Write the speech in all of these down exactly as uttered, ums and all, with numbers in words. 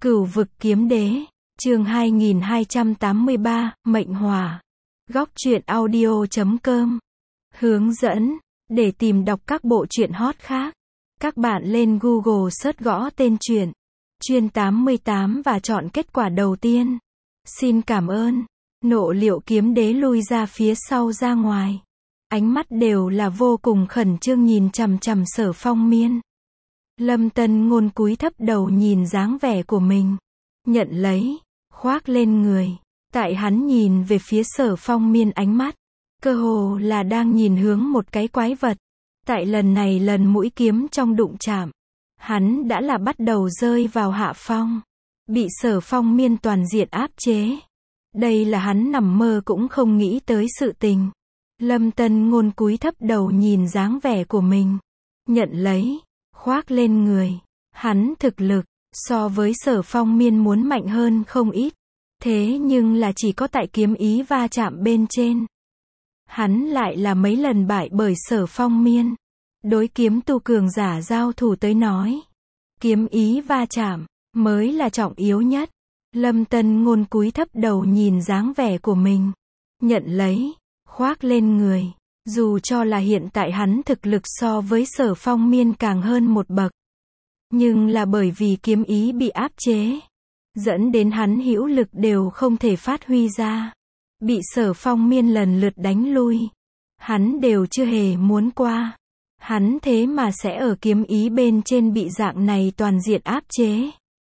Cửu vực kiếm đế, chương hai nghìn hai trăm tám mươi ba, mệnh hỏa. Góc truyện audio chấm com. Hướng dẫn, để tìm đọc các bộ truyện hot khác, các bạn lên Google search gõ tên truyện, Chuyên tám mươi tám và chọn kết quả đầu tiên. Xin cảm ơn. Nộ liệu kiếm đế lui ra phía sau ra ngoài. Ánh mắt đều là vô cùng khẩn trương nhìn chằm chằm Sở Phong Miên. Lâm Tân Ngôn cúi thấp đầu nhìn dáng vẻ của mình. Nhận lấy, khoác lên người. Tại hắn nhìn về phía Sở Phong Miên ánh mắt, cơ hồ là đang nhìn hướng một cái quái vật. Tại lần này lần mũi kiếm trong đụng chạm, hắn đã là bắt đầu rơi vào hạ phong. Bị Sở Phong Miên toàn diện áp chế. Đây là hắn nằm mơ cũng không nghĩ tới sự tình. Lâm Tân Ngôn cúi thấp đầu nhìn dáng vẻ của mình. Nhận lấy, khoác lên người. Hắn thực lực, so với Sở Phong Miên muốn mạnh hơn không ít. Thế nhưng là chỉ có tại kiếm ý va chạm bên trên. Hắn lại là mấy lần bại bởi Sở Phong Miên. Đối kiếm tu cường giả giao thủ tới nói, kiếm ý va chạm, mới là trọng yếu nhất. Lâm Tân Ngôn cúi thấp đầu nhìn dáng vẻ của mình. Nhận lấy, khoác lên người. Dù cho là hiện tại hắn thực lực so với Sở Phong Miên càng hơn một bậc. Nhưng là bởi vì kiếm ý bị áp chế, dẫn đến hắn hữu lực đều không thể phát huy ra. Bị Sở Phong Miên lần lượt đánh lui. Hắn đều chưa hề muốn qua. Hắn thế mà sẽ ở kiếm ý bên trên bị dạng này toàn diện áp chế.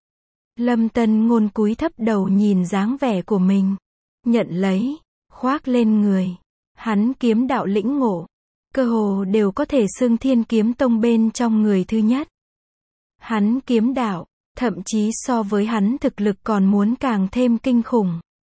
Lâm Tân Ngôn cúi thấp đầu nhìn dáng vẻ của mình. Nhận lấy, khoác lên người. Hắn kiếm đạo lĩnh ngộ, cơ hồ đều có thể xưng Thiên Kiếm Tông bên trong người thứ nhất. Hắn kiếm đạo, thậm chí so với hắn thực lực còn muốn càng thêm kinh khủng.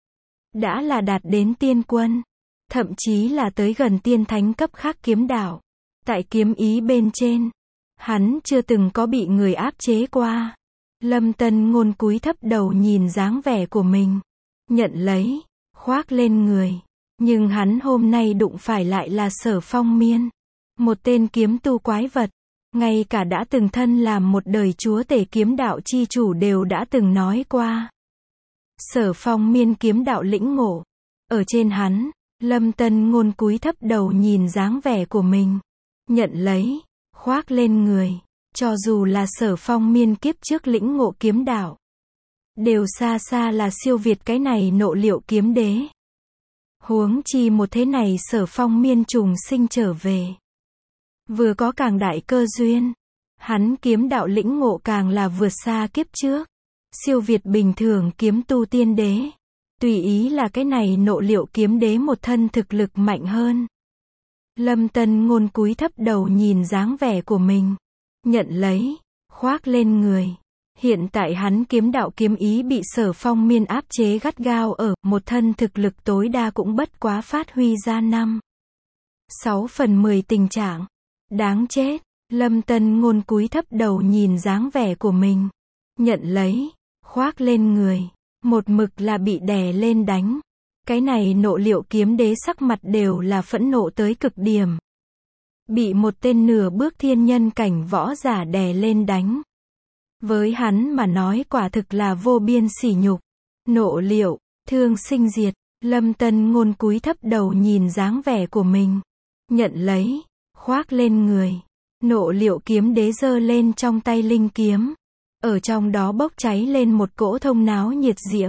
Đã là đạt đến tiên quân, thậm chí là tới gần tiên thánh cấp khác kiếm đạo. Tại kiếm ý bên trên, hắn chưa từng có bị người áp chế qua. Lâm Tân Ngôn cúi thấp đầu nhìn dáng vẻ của mình. Nhận lấy, khoác lên người. Nhưng hắn hôm nay đụng phải lại là Sở Phong Miên. Một tên kiếm tu quái vật. Ngay cả đã từng thân làm một đời chúa tể kiếm đạo chi chủ đều đã từng nói qua. Sở Phong Miên kiếm đạo lĩnh ngộ. Ở trên hắn, Lâm Tân Ngôn cúi thấp đầu nhìn dáng vẻ của mình. Nhận lấy, khoác lên người. Cho dù là Sở Phong Miên kiếp trước lĩnh ngộ kiếm đạo, đều xa xa là siêu việt cái này nộ liệu kiếm đế. Huống chi một thế này Sở Phong Miên trùng sinh trở về. Vừa có càng đại cơ duyên. Hắn kiếm đạo lĩnh ngộ càng là vượt xa kiếp trước. Siêu việt bình thường kiếm tu tiên đế. Tùy ý là cái này nộ liệu kiếm đế một thân thực lực mạnh hơn. Lâm Tân Ngôn cúi thấp đầu nhìn dáng vẻ của mình. Nhận lấy, khoác lên người. Hiện tại hắn kiếm đạo kiếm ý bị Sở Phong Miên áp chế gắt gao ở, một thân thực lực tối đa cũng bất quá phát huy ra năm, sáu phần mười tình trạng. Đáng chết. Lâm Tân Ngôn cúi thấp đầu nhìn dáng vẻ của mình. Nhận lấy, khoác lên người. Một mực là bị đè lên đánh. Cái này nộ liệu kiếm đế sắc mặt đều là phẫn nộ tới cực điểm. Bị một tên nửa bước thiên nhân cảnh võ giả đè lên đánh. Với hắn mà nói quả thực là vô biên sỉ nhục. Nộ liệu, thương sinh diệt. Lâm Tân Ngôn cúi thấp đầu nhìn dáng vẻ của mình. Nhận lấy, khoác lên người. Nộ liệu kiếm đế giơ lên trong tay linh kiếm. Ở trong đó bốc cháy lên một cỗ thông náo nhiệt diễm.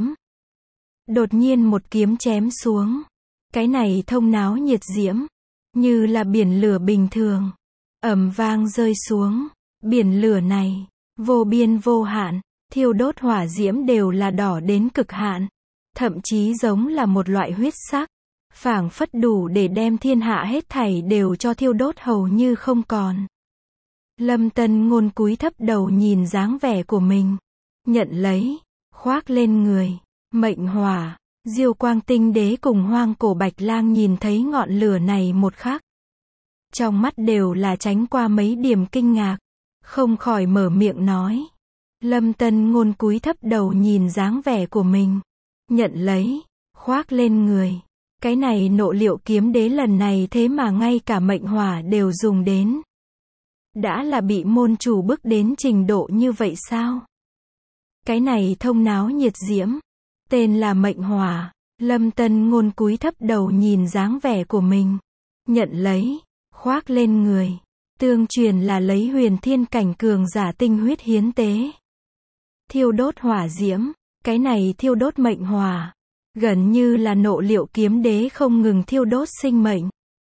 Đột nhiên một kiếm chém xuống. Cái này thông náo nhiệt diễm, như là biển lửa bình thường. Ầm vang rơi xuống. Biển lửa này, vô biên vô hạn, thiêu đốt hỏa diễm đều là đỏ đến cực hạn. Thậm chí giống là một loại huyết sắc. Phảng phất đủ để đem thiên hạ hết thảy đều cho thiêu đốt hầu như không còn. Lâm Tân Ngôn cúi thấp đầu nhìn dáng vẻ của mình. Nhận lấy, khoác lên người. Mệnh hỏa. Diêu Quang Tinh Đế cùng Hoang Cổ Bạch Lang nhìn thấy ngọn lửa này một khắc, trong mắt đều là tránh qua mấy điểm kinh ngạc. Không khỏi mở miệng nói. Lâm Tân Ngôn cúi thấp đầu nhìn dáng vẻ của mình. Nhận lấy, khoác lên người. Cái này nộ liệu kiếm đế lần này thế mà ngay cả mệnh hỏa đều dùng đến. Đã là bị môn chủ bức đến trình độ như vậy sao? Cái này thông náo nhiệt diễm. Tên là mệnh hỏa. Lâm Tân Ngôn cúi thấp đầu nhìn dáng vẻ của mình. Nhận lấy. Khoác lên người. Tương truyền là lấy huyền thiên cảnh cường giả tinh huyết hiến tế. Thiêu đốt hỏa diễm. Cái này thiêu đốt mệnh hỏa. Gần như là nộ liệu kiếm đế không ngừng thiêu đốt sinh mệnh.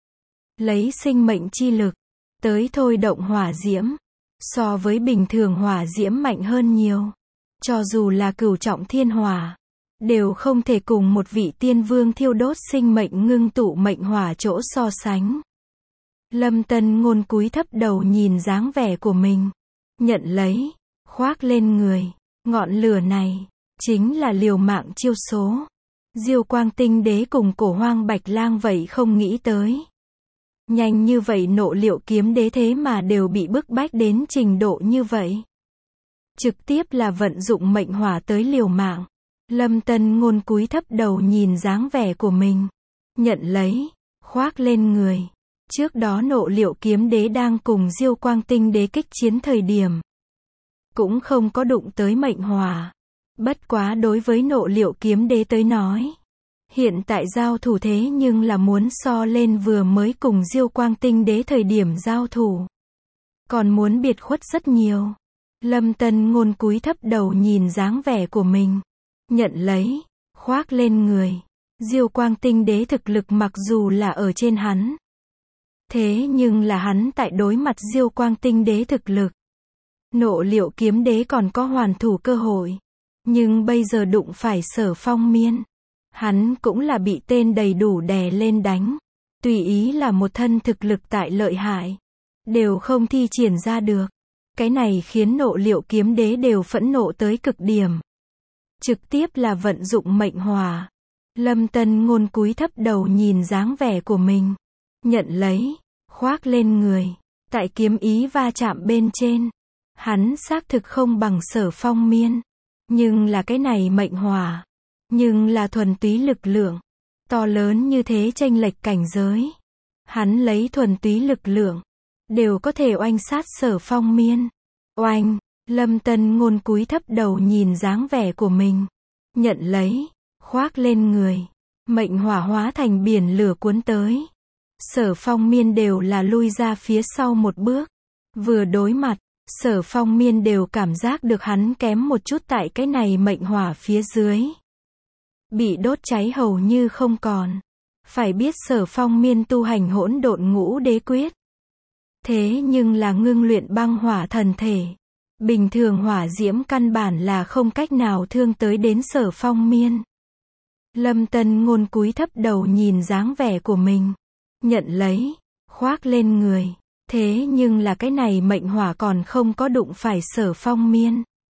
Lấy sinh mệnh chi lực. Tới thôi động hỏa diễm. So với bình thường hỏa diễm mạnh hơn nhiều. Cho dù là cửu trọng thiên hỏa. Đều không thể cùng một vị tiên vương thiêu đốt sinh mệnh ngưng tụ mệnh hỏa chỗ so sánh. Lâm Tân Ngôn cúi thấp đầu nhìn dáng vẻ của mình. Nhận lấy. Khoác lên người. Ngọn lửa này. Chính là liều mạng chiêu số. Diêu Quang Tinh Đế cùng Cổ Hoang Bạch Lang vậy không nghĩ tới. Nhanh như vậy nộ liệu kiếm đế thế mà đều bị bức bách đến trình độ như vậy. Trực tiếp là vận dụng mệnh hỏa tới liều mạng. Lâm Tân Ngôn cúi thấp đầu nhìn dáng vẻ của mình. Nhận lấy. Khoác lên người. Trước đó nộ liệu kiếm đế đang cùng Diêu Quang Tinh Đế kích chiến thời điểm. Cũng không có đụng tới mệnh hỏa. Bất quá đối với nộ liệu kiếm đế tới nói. Hiện tại giao thủ thế nhưng là muốn so lên vừa mới cùng Diêu Quang Tinh Đế thời điểm giao thủ. Còn muốn biệt khuất rất nhiều. Lâm Tân Ngôn cúi thấp đầu nhìn dáng vẻ của mình. Nhận lấy. Khoác lên người. Diêu Quang Tinh Đế thực lực mặc dù là ở trên hắn. Thế nhưng là hắn tại đối mặt Diêu Quang Tinh Đế thực lực. Nộ liệu kiếm đế còn có hoàn thủ cơ hội. Nhưng bây giờ đụng phải Sở Phong Miên. Hắn cũng là bị tên đầy đủ đè lên đánh. Tùy ý là một thân thực lực tại lợi hại. Đều không thi triển ra được. Cái này khiến nộ liệu kiếm đế đều phẫn nộ tới cực điểm. Trực tiếp là vận dụng mệnh hỏa. Lâm Tân Ngôn cúi thấp đầu nhìn dáng vẻ của mình. Nhận lấy. Khoác lên người. Tại kiếm ý va chạm bên trên. Hắn xác thực không bằng Sở Phong Miên. Nhưng là cái này mệnh hỏa. Nhưng là thuần túy lực lượng. To lớn như thế chênh lệch cảnh giới. Hắn lấy thuần túy lực lượng. Đều có thể oanh sát Sở Phong Miên. Oanh. Lâm Tân Ngôn cúi thấp đầu nhìn dáng vẻ của mình. Nhận lấy. Khoác lên người. Mệnh hỏa hóa thành biển lửa cuốn tới. Sở Phong Miên đều là lui ra phía sau một bước. Vừa đối mặt. Sở Phong Miên đều cảm giác được hắn kém một chút tại cái này mệnh hỏa phía dưới. Bị đốt cháy hầu như không còn. Phải biết Sở Phong Miên tu hành hỗn độn ngũ đế quyết. Thế nhưng là ngưng luyện băng hỏa thần thể. Bình thường hỏa diễm căn bản là không cách nào thương tới đến Sở Phong Miên. Lâm Tân Ngôn cúi thấp đầu nhìn dáng vẻ của mình. Nhận lấy. Khoác lên người. Thế nhưng là cái này mệnh hỏa còn không có đụng phải Sở Phong Miên.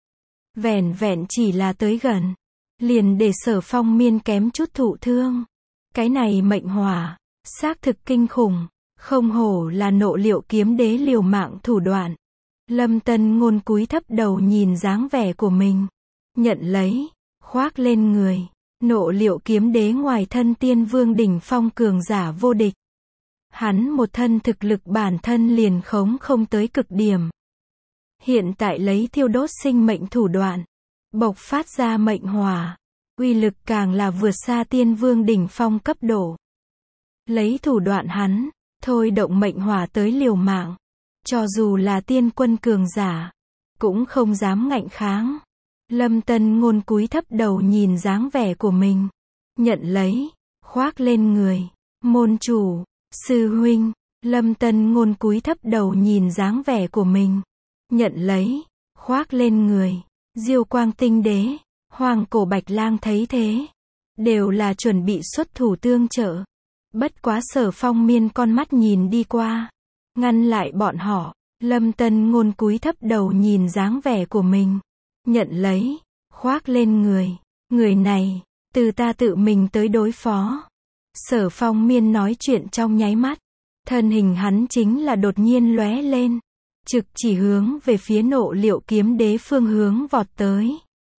Vẻn vẹn chỉ là tới gần. Liền để Sở Phong Miên kém chút thụ thương. Cái này mệnh hỏa. Xác thực kinh khủng. Không hổ là nộ liệu kiếm đế liều mạng thủ đoạn. Lâm Tân Ngôn cúi thấp đầu nhìn dáng vẻ của mình. Nhận lấy. Khoác lên người. Nộ liệu kiếm đế ngoài thân tiên vương đỉnh phong cường giả vô địch. Hắn một thân thực lực bản thân liền khống không tới cực điểm. Hiện tại lấy thiêu đốt sinh mệnh thủ đoạn. Bộc phát ra mệnh hỏa. Uy lực càng là vượt xa tiên vương đỉnh phong cấp độ. Lấy thủ đoạn hắn. Thôi động mệnh hỏa tới liều mạng. Cho dù là tiên quân cường giả. Cũng không dám ngạnh kháng. Lâm Tân Ngôn cúi thấp đầu nhìn dáng vẻ của mình. Nhận lấy. Khoác lên người. Môn chủ. Sư huynh. Lâm Tân Ngôn cúi thấp đầu nhìn dáng vẻ của mình. Nhận lấy. Khoác lên người. Diêu Quang Tinh Đế. Hoàng Cổ Bạch Lang thấy thế. Đều là chuẩn bị xuất thủ tương trợ. Bất quá Sở Phong Miên con mắt nhìn đi qua. Ngăn lại bọn họ. Lâm Tân Ngôn cúi thấp đầu nhìn dáng vẻ của mình. Nhận lấy. Khoác lên người. Người này. Từ ta tự mình tới đối phó. Sở Phong Miên nói chuyện trong nháy mắt. Thân hình hắn chính là đột nhiên lóe lên. Trực chỉ hướng về phía nộ liệu kiếm đế phương hướng vọt tới.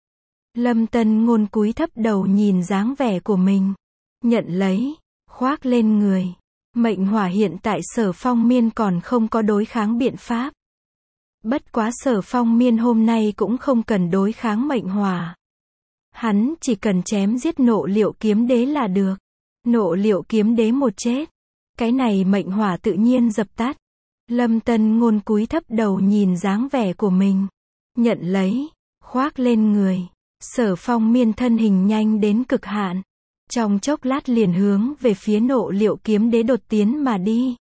Lâm Tân Ngôn cúi thấp đầu nhìn dáng vẻ của mình. Nhận lấy. Khoác lên người. Mệnh hỏa hiện tại Sở Phong Miên còn không có đối kháng biện pháp. Bất quá Sở Phong Miên hôm nay cũng không cần đối kháng mệnh hỏa. Hắn chỉ cần chém giết Nộ Liệu Kiếm Đế là được. Nộ Liệu Kiếm Đế một chết, cái này mệnh hỏa tự nhiên dập tắt. Lâm Tân Ngôn cúi thấp đầu nhìn dáng vẻ của mình. Nhận lấy, khoác lên người. Sở Phong Miên thân hình nhanh đến cực hạn. Trong chốc lát liền hướng về phía Nộ Liệu Kiếm Đế đột tiến mà đi.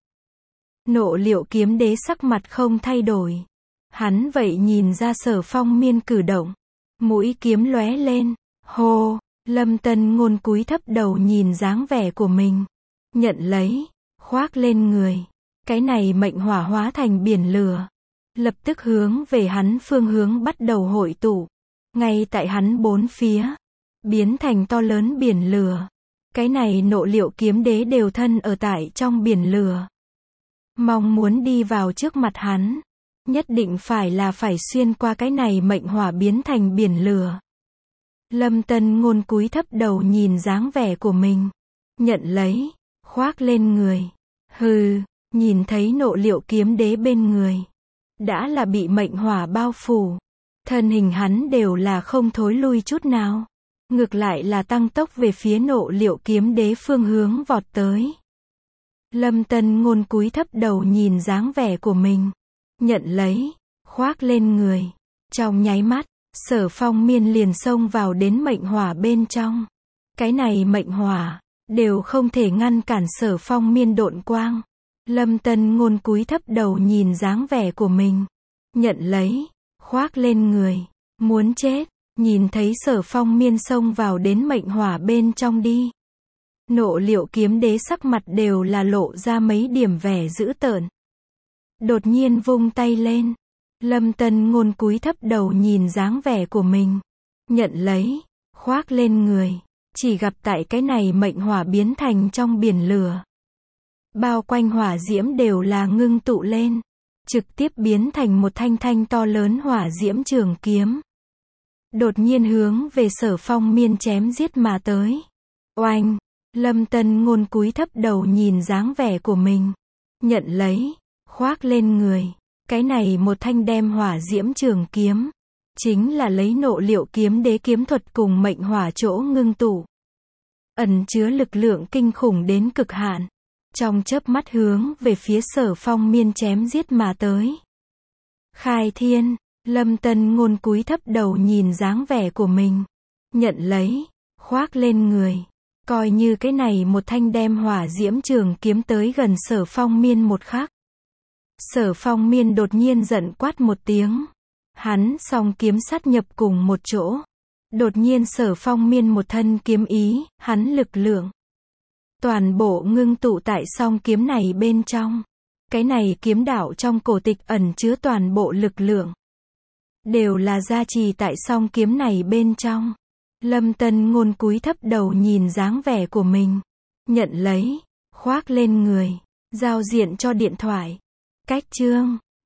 Nộ Liệu Kiếm Đế sắc mặt không thay đổi. Hắn vậy nhìn ra Sở Phong Miên cử động. Mũi kiếm lóe lên. Hô, Lâm Tân Ngôn cúi thấp đầu nhìn dáng vẻ của mình. Nhận lấy, khoác lên người. Cái này mệnh hỏa hóa thành biển lửa. Lập tức hướng về hắn phương hướng bắt đầu hội tụ. Ngay tại hắn bốn phía. Biến thành to lớn biển lửa. Cái này Nộ Liệu Kiếm Đế đều thân ở tại trong biển lửa. Mong muốn đi vào trước mặt hắn. Nhất định phải là phải xuyên qua cái này mệnh hỏa biến thành biển lửa. Lâm Tân Ngôn cúi thấp đầu nhìn dáng vẻ của mình. Nhận lấy, khoác lên người. Hừ, nhìn thấy Nộ Liệu Kiếm Đế bên người. Đã là bị mệnh hỏa bao phủ. Thân hình hắn đều là không thối lui chút nào. Ngược lại là tăng tốc về phía Nộ Liệu Kiếm Đế phương hướng vọt tới. Lâm Tân Ngôn cúi thấp đầu nhìn dáng vẻ của mình. Nhận lấy, khoác lên người. Trong nháy mắt, Sở Phong Miên liền xông vào đến mệnh hỏa bên trong. Cái này mệnh hỏa, đều không thể ngăn cản Sở Phong Miên độn quang. Lâm Tân Ngôn cúi thấp đầu nhìn dáng vẻ của mình. Nhận lấy, khoác lên người. Muốn chết, nhìn thấy Sở Phong Miên xông vào đến mệnh hỏa bên trong đi. Nộ Liệu Kiếm Đế sắc mặt đều là lộ ra mấy điểm vẻ dữ tợn. Đột nhiên vung tay lên. Lâm Tân Ngôn cúi thấp đầu nhìn dáng vẻ của mình. Nhận lấy, khoác lên người. Chỉ gặp tại cái này mệnh hỏa biến thành trong biển lửa. Bao quanh hỏa diễm đều là ngưng tụ lên. Trực tiếp biến thành một thanh thanh to lớn hỏa diễm trường kiếm. Đột nhiên hướng về Sở Phong Miên chém giết mà tới. Oanh! Lâm Tân Ngôn cúi thấp đầu nhìn dáng vẻ của mình. Nhận lấy, khoác lên người. Cái này một thanh đem hỏa diễm trường kiếm. Chính là lấy Nộ Liệu Kiếm Đế kiếm thuật cùng mệnh hỏa chỗ ngưng tụ. Ẩn chứa lực lượng kinh khủng đến cực hạn. Trong chớp mắt hướng về phía Sở Phong Miên chém giết mà tới. Khai thiên, Lâm Tân Ngôn cúi thấp đầu nhìn dáng vẻ của mình. Nhận lấy, khoác lên người. Coi như cái này một thanh đem hỏa diễm trường kiếm tới gần Sở Phong Miên một khắc. Sở Phong Miên đột nhiên giận quát một tiếng. Hắn song kiếm sát nhập cùng một chỗ. Đột nhiên Sở Phong Miên một thân kiếm ý, hắn lực lượng. Toàn bộ ngưng tụ tại song kiếm này bên trong. Cái này kiếm đạo trong cổ tịch ẩn chứa toàn bộ lực lượng. Đều là gia trì tại song kiếm này bên trong. Lâm Tân Ngôn cúi thấp đầu nhìn dáng vẻ của mình. Nhận lấy, khoác lên người. Giao diện cho điện thoại. Cách chương